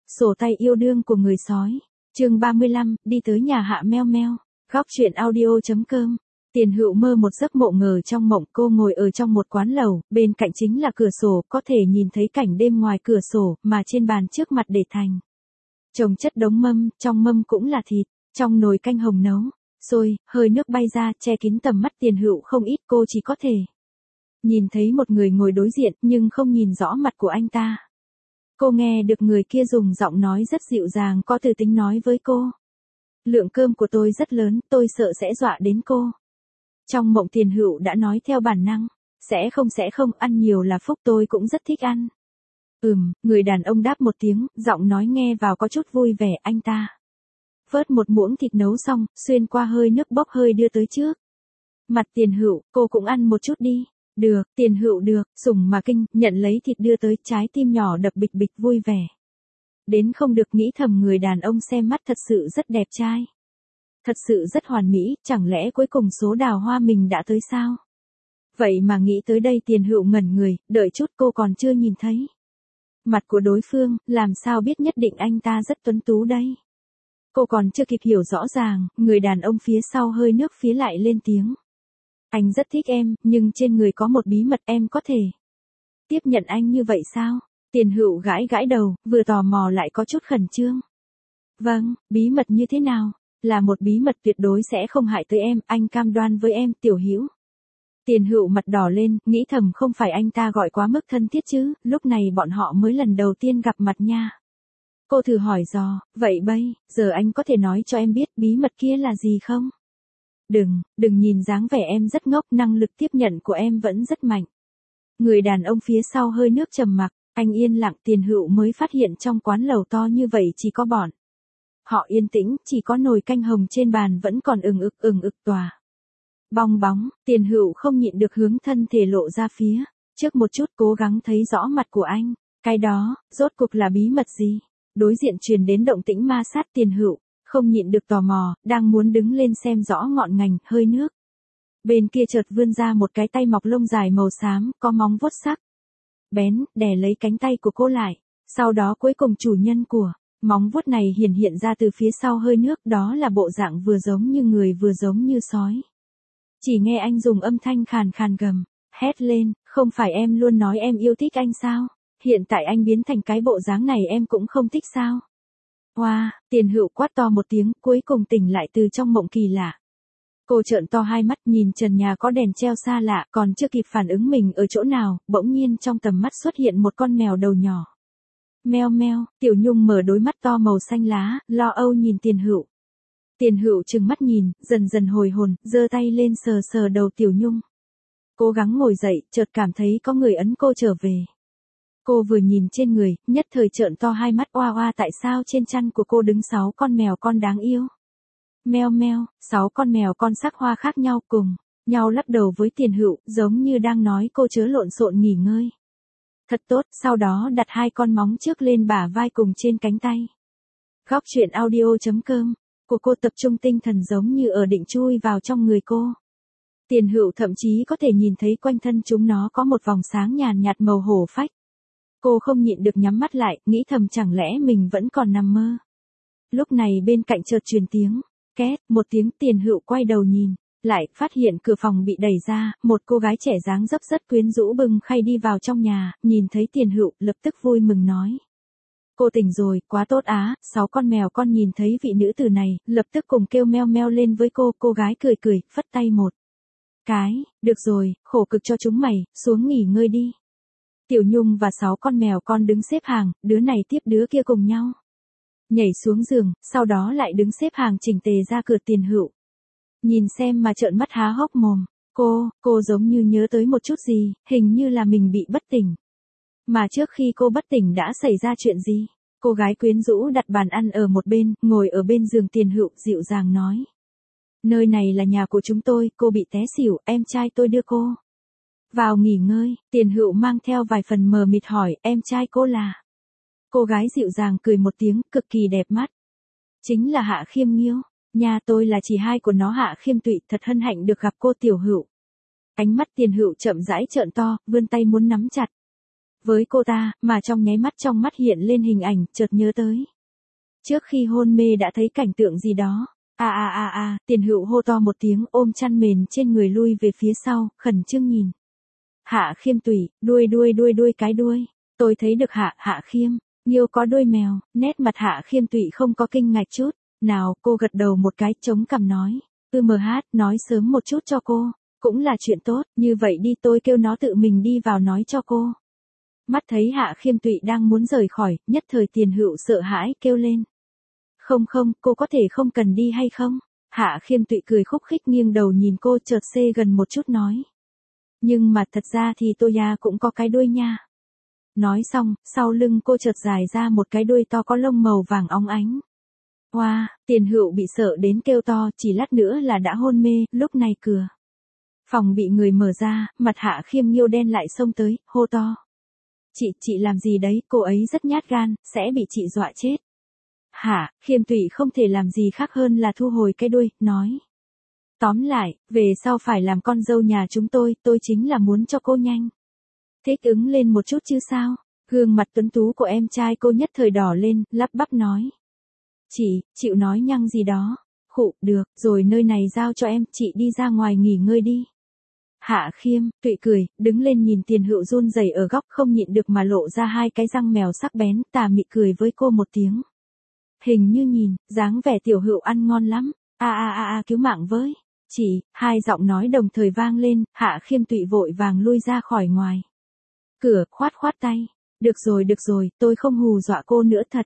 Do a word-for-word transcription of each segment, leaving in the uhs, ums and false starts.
Sổ tay yêu đương của người sói. Chương ba mươi lăm, đi tới nhà Hạ Meo Meo. Góc truyện audio chấm com. Tiền Hựu mơ một giấc mộng ngờ trong mộng cô ngồi ở trong một quán lầu, bên cạnh chính là cửa sổ, có thể nhìn thấy cảnh đêm ngoài cửa sổ, mà trên bàn trước mặt để thành chồng chất đống mâm, trong mâm cũng là thịt, trong nồi canh hồng nấu, sôi, hơi nước bay ra, che kín tầm mắt Tiền Hựu không ít, cô chỉ có thể nhìn thấy một người ngồi đối diện, nhưng không nhìn rõ mặt của anh ta. Cô nghe được người kia dùng giọng nói rất dịu dàng có từ tính nói với cô. Lượng cơm của tôi rất lớn, tôi sợ sẽ dọa đến cô. Trong mộng Tiền Hựu đã nói theo bản năng, sẽ không sẽ không, ăn nhiều là phúc, tôi cũng rất thích ăn. Ừm, người đàn ông đáp một tiếng, giọng nói nghe vào có chút vui vẻ, anh ta vớt một muỗng thịt nấu xong, xuyên qua hơi nước bốc hơi đưa tới trước mặt Tiền Hựu, cô cũng ăn một chút đi. Được, Tiền Hựu được, sủng mà kinh, nhận lấy thịt đưa tới, trái tim nhỏ đập bịch bịch vui vẻ. Đến không được, nghĩ thầm người đàn ông xem mắt thật sự rất đẹp trai. Thật sự rất hoàn mỹ, chẳng lẽ cuối cùng số đào hoa mình đã tới sao? Vậy mà nghĩ tới đây Tiền Hựu ngẩn người, đợi chút cô còn chưa nhìn thấy mặt của đối phương, làm sao biết nhất định anh ta rất tuấn tú đây. Cô còn chưa kịp hiểu rõ ràng, người đàn ông phía sau hơi nước phía lại lên tiếng. Anh rất thích em, nhưng trên người có một bí mật, em có thể tiếp nhận anh như vậy sao? Tiền Hựu gãi gãi đầu, vừa tò mò lại có chút khẩn trương. Vâng, bí mật như thế nào? Là một bí mật tuyệt đối sẽ không hại tới em, anh cam đoan với em, Tiểu Hữu. Tiền Hựu mặt đỏ lên, nghĩ thầm không phải anh ta gọi quá mức thân thiết chứ, lúc này bọn họ mới lần đầu tiên gặp mặt nha. Cô thử hỏi dò, vậy bây giờ anh có thể nói cho em biết bí mật kia là gì không? Đừng, đừng nhìn dáng vẻ em rất ngốc, năng lực tiếp nhận của em vẫn rất mạnh. Người đàn ông phía sau hơi nước trầm mặc, anh yên lặng. Tiền Hựu mới phát hiện trong quán lầu to như vậy chỉ có bọn họ yên tĩnh, chỉ có nồi canh hồng trên bàn vẫn còn ừng ực ừng ực tỏa bong bóng. Tiền Hựu không nhịn được hướng thân thể lộ ra phía trước một chút, cố gắng thấy rõ mặt của anh. Cái đó, rốt cuộc là bí mật gì? Đối diện truyền đến động tĩnh ma sát. Tiền Hựu không nhịn được tò mò, đang muốn đứng lên xem rõ ngọn ngành, hơi nước bên kia chợt vươn ra một cái tay mọc lông dài màu xám, có móng vuốt sắc bén, đè lấy cánh tay của cô lại. Sau đó cuối cùng chủ nhân của móng vuốt này hiển hiện ra từ phía sau hơi nước, đó là bộ dạng vừa giống như người vừa giống như sói. Chỉ nghe anh dùng âm thanh khàn khàn gầm hét lên, không phải em luôn nói em yêu thích anh sao? Hiện tại anh biến thành cái bộ dáng này em cũng không thích sao? Hoa, wow, Tiền Hựu quát to một tiếng, cuối cùng tỉnh lại từ trong mộng kỳ lạ. Cô trợn to hai mắt nhìn trần nhà có đèn treo xa lạ, còn chưa kịp phản ứng mình ở chỗ nào, bỗng nhiên trong tầm mắt xuất hiện một con mèo đầu nhỏ. Meo meo, Tiểu Nhung mở đôi mắt to màu xanh lá, lo âu nhìn Tiền Hựu. Tiền Hựu trừng mắt nhìn, dần dần hồi hồn, giơ tay lên sờ sờ đầu Tiểu Nhung. Cố gắng ngồi dậy, chợt cảm thấy có người ấn cô trở về. Cô vừa nhìn trên người, nhất thời trợn to hai mắt, oa oa, tại sao trên chăn của cô đứng sáu con mèo con đáng yêu? Meo meo, sáu con mèo con sắc hoa khác nhau cùng nhau lắc đầu với Tiền Hựu, giống như đang nói cô chớ lộn xộn, nghỉ ngơi thật tốt, sau đó đặt hai con móng trước lên bả vai cùng trên cánh tay. Góc truyện audio chấm com. Của cô tập trung tinh thần giống như ở định chui vào trong người cô. Tiền Hựu thậm chí có thể nhìn thấy quanh thân chúng nó có một vòng sáng nhàn nhạt màu hổ phách. Cô không nhịn được nhắm mắt lại, nghĩ thầm chẳng lẽ mình vẫn còn nằm mơ. Lúc này bên cạnh chợt truyền tiếng két, một tiếng. Tiền Hựu quay đầu nhìn lại, phát hiện cửa phòng bị đẩy ra, một cô gái trẻ dáng dấp rất quyến rũ bưng khay đi vào trong nhà, nhìn thấy Tiền Hựu, lập tức vui mừng nói. Cô tỉnh rồi, quá tốt á. Sáu con mèo con nhìn thấy vị nữ tử này, lập tức cùng kêu meo meo lên với cô, cô gái cười cười, phất tay một cái, được rồi, khổ cực cho chúng mày, xuống nghỉ ngơi đi. Tiểu Nhung và sáu con mèo con đứng xếp hàng, đứa này tiếp đứa kia cùng nhau nhảy xuống giường, sau đó lại đứng xếp hàng chỉnh tề ra cửa. Tiền Hựu nhìn xem mà trợn mắt há hốc mồm. Cô, cô giống như nhớ tới một chút gì, hình như là mình bị bất tỉnh. Mà trước khi cô bất tỉnh đã xảy ra chuyện gì? Cô gái quyến rũ đặt bàn ăn ở một bên, ngồi ở bên giường Tiền Hựu, dịu dàng nói. Nơi này là nhà của chúng tôi, cô bị té xỉu, em trai tôi đưa cô vào nghỉ ngơi. Tiền Hựu mang theo vài phần mờ mịt hỏi, em trai cô là? Cô gái dịu dàng cười một tiếng, cực kỳ đẹp mắt. Chính là Hạ Khiêm Nghiêu. Nhà tôi là chị hai của nó, Hạ Khiêm Tụy, thật hân hạnh được gặp cô Tiểu Hựu. Ánh mắt Tiền Hựu chậm rãi trợn to, vươn tay muốn nắm chặt với cô ta, mà trong nháy mắt trong mắt hiện lên hình ảnh, chợt nhớ tới. Trước khi hôn mê đã thấy cảnh tượng gì đó. A a a a, Tiền Hựu hô to một tiếng, ôm chăn mền trên người lui về phía sau, khẩn trương nhìn. Hạ Khiêm Tụy, đuôi đuôi đuôi đuôi cái đuôi. Tôi thấy được Hạ, Hạ Khiêm, Nghiêu có đuôi mèo, nét mặt Hạ Khiêm Tụy không có kinh ngạc chút. Nào, cô gật đầu một cái, chống cằm nói. Ư mờ hát, nói sớm một chút cho cô. Cũng là chuyện tốt, như vậy đi tôi kêu nó tự mình đi vào nói cho cô. Mắt thấy Hạ Khiêm Tụy đang muốn rời khỏi, nhất thời Tiền Hựu sợ hãi kêu lên. Không không, cô có thể không cần đi hay không? Hạ Khiêm Tụy cười khúc khích nghiêng đầu nhìn cô chợt xê gần một chút nói. Nhưng mà thật ra thì tôi ya cũng có cái đuôi nha. Nói xong, sau lưng cô chợt dài ra một cái đuôi to có lông màu vàng óng ánh. Hoa, wow, Tiền Hựu bị sợ đến kêu to, chỉ lát nữa là đã hôn mê, lúc này cửa phòng bị người mở ra, mặt Hạ Khiêm Nghiêu đen lại xông tới, hô to. Chị, chị làm gì đấy, cô ấy rất nhát gan, sẽ bị chị dọa chết. Hạ Khiêm Tụy không thể làm gì khác hơn là thu hồi cái đuôi, nói. Tóm lại, về sau phải làm con dâu nhà chúng tôi, tôi chính là muốn cho cô nhanh thích ứng lên một chút chứ sao. Gương mặt tuấn tú của em trai cô nhất thời đỏ lên, lắp bắp nói. Chị, chịu nói nhăng gì đó. Khụ, được, rồi nơi này giao cho em, chị đi ra ngoài nghỉ ngơi đi. Hạ Khiêm Tụy cười, đứng lên nhìn Tiền Hựu run rẩy ở góc không nhịn được mà lộ ra hai cái răng mèo sắc bén, tà mị cười với cô một tiếng. Hình như nhìn, dáng vẻ Tiểu Hựu ăn ngon lắm. A a a a cứu mạng với. Chỉ, hai giọng nói đồng thời vang lên, Hạ Khiêm Tụy vội vàng lui ra khỏi ngoài cửa, khoát khoát tay. Được rồi được rồi, tôi không hù dọa cô nữa thật.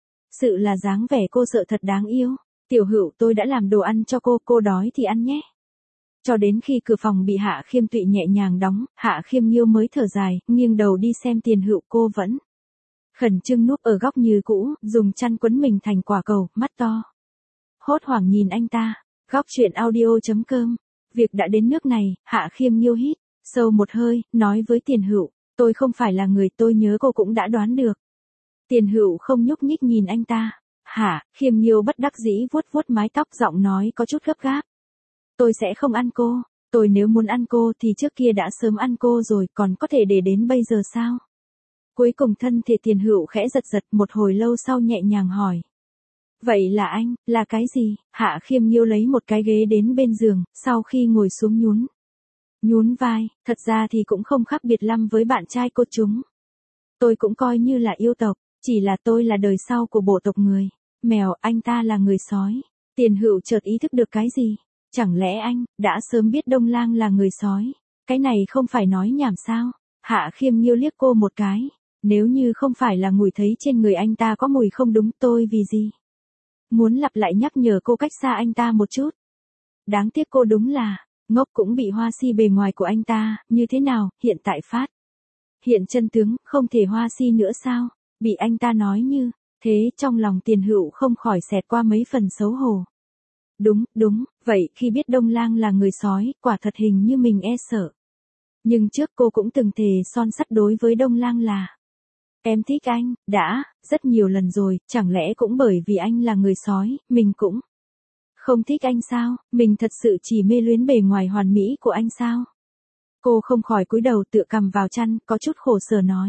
Sự là dáng vẻ cô sợ thật đáng yêu. Tiểu Hựu tôi đã làm đồ ăn cho cô, cô đói thì ăn nhé. Cho đến khi cửa phòng bị Hạ Khiêm Tụy nhẹ nhàng đóng, Hạ Khiêm Nghiêu mới thở dài, nghiêng đầu đi xem Tiền Hựu cô vẫn khẩn trương núp ở góc như cũ, dùng chăn quấn mình thành quả cầu, mắt to. Hốt hoảng nhìn anh ta. Góc truyện audio chấm com. Việc đã đến nước này, Hạ Khiêm Nghiêu hít sâu một hơi, nói với Tiền Hựu, tôi không phải là người, tôi nhớ cô cũng đã đoán được. Tiền Hựu không nhúc nhích nhìn anh ta. Hạ Khiêm Nghiêu bất đắc dĩ vuốt vuốt mái tóc, giọng nói có chút gấp gáp. Tôi sẽ không ăn cô, tôi nếu muốn ăn cô thì trước kia đã sớm ăn cô rồi, còn có thể để đến bây giờ sao? Cuối cùng thân thể Tiền Hựu khẽ giật giật, một hồi lâu sau nhẹ nhàng hỏi. Vậy là anh, là cái gì? Hạ Khiêm Nghiêu lấy một cái ghế đến bên giường, sau khi ngồi xuống nhún. Nhún vai, thật ra thì cũng không khác biệt lắm với bạn trai cô chúng. Tôi cũng coi như là yêu tộc, chỉ là tôi là đời sau của bộ tộc người. Mèo, anh ta là người sói. Tiền Hựu chợt ý thức được cái gì? Chẳng lẽ anh, đã sớm biết Đông Lang là người sói? Cái này không phải nói nhảm sao? Hạ Khiêm Nghiêu liếc cô một cái. Nếu như không phải là ngửi thấy trên người anh ta có mùi không đúng, tôi vì gì? Muốn lặp lại nhắc nhở cô cách xa anh ta một chút. Đáng tiếc cô đúng là, ngốc cũng bị hoa si bề ngoài của anh ta, như thế nào, hiện tại phát. Hiện chân tướng, không thể hoa si nữa sao? Bị anh ta nói như, thế trong lòng Tiền Hựu không khỏi xẹt qua mấy phần xấu hổ. Đúng, đúng, vậy khi biết Đông Lang là người sói, quả thật hình như mình e sợ. Nhưng trước cô cũng từng thề son sắt đối với Đông Lang là. Em thích anh, đã, rất nhiều lần rồi, chẳng lẽ cũng bởi vì anh là người sói, mình cũng không thích anh sao, mình thật sự chỉ mê luyến bề ngoài hoàn mỹ của anh sao? Cô không khỏi cúi đầu tựa cằm vào chăn, có chút khổ sở nói.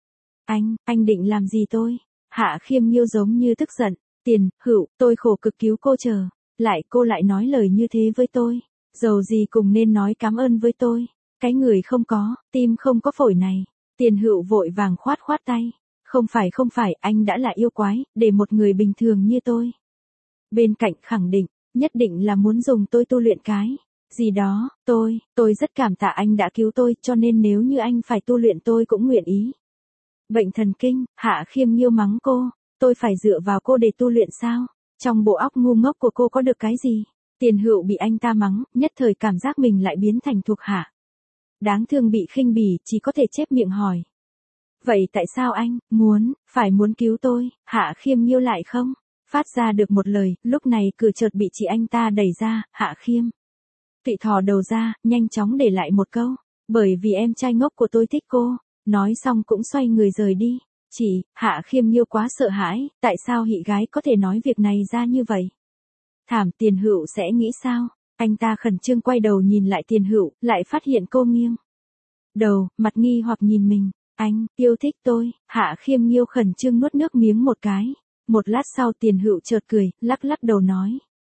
Anh, anh định làm gì tôi? Hạ Khiêm Nghiêu giống như tức giận. Tiền Hựu, tôi khổ cực cứu cô chờ. Lại cô lại nói lời như thế với tôi. Dầu gì cùng nên nói cảm ơn với tôi. Cái người không có, tim không có phổi này. Tiền Hựu vội vàng khoát khoát tay. Không phải không phải, anh đã là yêu quái, để một người bình thường như tôi. Bên cạnh khẳng định, nhất định là muốn dùng tôi tu luyện cái. Gì đó, tôi, tôi rất cảm tạ anh đã cứu tôi, cho nên nếu như anh phải tu luyện tôi cũng nguyện ý. Bệnh thần kinh, Hạ Khiêm Nghiêu mắng cô, tôi phải dựa vào cô để tu luyện sao? Trong bộ óc ngu ngốc của cô có được cái gì? Tiền Hựu bị anh ta mắng, nhất thời cảm giác mình lại biến thành thuộc hạ. Đáng thương bị khinh bỉ, chỉ có thể chép miệng hỏi. Vậy tại sao anh, muốn, phải muốn cứu tôi? Hạ Khiêm Nghiêu lại không phát ra được một lời, lúc này cửa chợt bị chị anh ta đẩy ra. Hạ Khiêm Tụy thò đầu ra, nhanh chóng để lại một câu. Bởi vì em trai ngốc của tôi thích cô. Nói xong cũng xoay người rời đi. Chỉ, Hạ Khiêm Nghiêu quá sợ hãi, tại sao hị gái có thể nói việc này ra như vậy? Thảm, Tiền Hựu sẽ nghĩ sao? Anh ta khẩn trương quay đầu nhìn lại Tiền Hựu, lại phát hiện cô nghiêng đầu, mặt nghi hoặc nhìn mình. Anh, yêu thích tôi, Hạ Khiêm Nghiêu khẩn trương nuốt nước miếng một cái. Một lát sau Tiền Hựu chợt cười, lắc lắc đầu nói.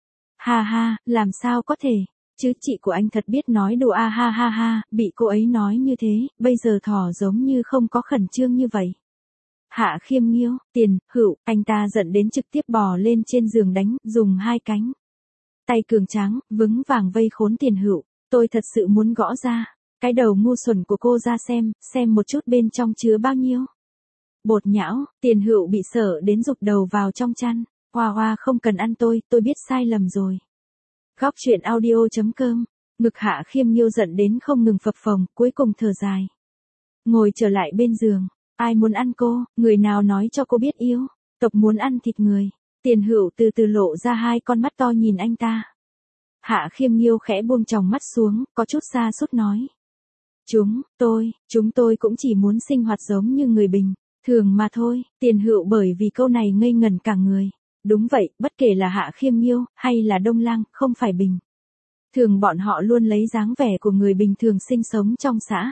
Ha ha, làm sao có thể, chứ chị của anh thật biết nói đùa a ha ha ha, bị cô ấy nói như thế, bây giờ thỏ giống như không có khẩn trương như vậy. Hạ Khiêm Nghiêu, Tiền Hựu, anh ta giận đến trực tiếp bò lên trên giường đánh, dùng hai cánh tay cường tráng, vững vàng vây khốn Tiền Hựu. Tôi thật sự muốn gõ ra cái đầu ngu xuẩn của cô ra xem, xem một chút bên trong chứa bao nhiêu bột nhão. Tiền Hựu bị sợ đến rụt đầu vào trong chăn. Hoa hoa không cần ăn tôi, tôi biết sai lầm rồi. Góc truyện audio.com. Ngực Hạ Khiêm Nghiêu giận đến không ngừng phập phồng, cuối cùng thở dài. Ngồi trở lại bên giường. Ai muốn ăn cô, người nào nói cho cô biết yêu, tộc muốn ăn thịt người. Tiền Hựu từ từ lộ ra hai con mắt to nhìn anh ta. Hạ Khiêm Nghiêu khẽ buông tròng mắt xuống, có chút xa sút nói. Chúng, tôi, chúng tôi cũng chỉ muốn sinh hoạt giống như người bình thường mà thôi. Tiền Hựu bởi vì câu này ngây ngẩn cả người. Đúng vậy, bất kể là Hạ Khiêm Nghiêu, hay là Đông Lang, không phải bình thường bọn họ luôn lấy dáng vẻ của người bình thường sinh sống trong xã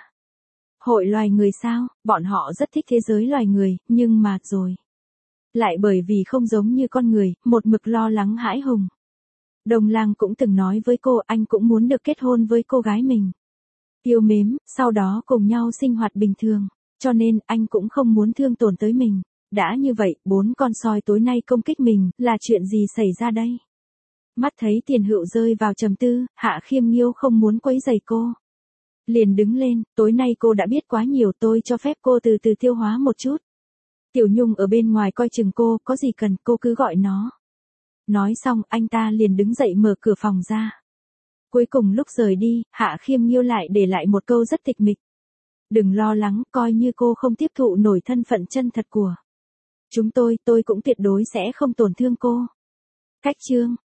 hội loài người sao, bọn họ rất thích thế giới loài người, nhưng mà, rồi. Lại bởi vì không giống như con người, một mực lo lắng hãi hùng. Đông Lang cũng từng nói với cô anh cũng muốn được kết hôn với cô gái mình yêu mến, sau đó cùng nhau sinh hoạt bình thường, cho nên anh cũng không muốn thương tổn tới mình. Đã như vậy, bốn con sói tối nay công kích mình, là chuyện gì xảy ra đây? Mắt thấy Tiền Hựu rơi vào trầm tư, Hạ Khiêm Nghiêu không muốn quấy rầy cô. Liền đứng lên, tối nay cô đã biết quá nhiều, tôi cho phép cô từ từ tiêu hóa một chút. Tiểu Nhung ở bên ngoài coi chừng cô, có gì cần cô cứ gọi nó. Nói xong, anh ta liền đứng dậy mở cửa phòng ra. Cuối cùng lúc rời đi, Hạ Khiêm Nghiêu lại để lại một câu rất tịch mịch. Đừng lo lắng, coi như cô không tiếp thụ nổi thân phận chân thật của chúng tôi, tôi cũng tuyệt đối sẽ không tổn thương cô. Cách chương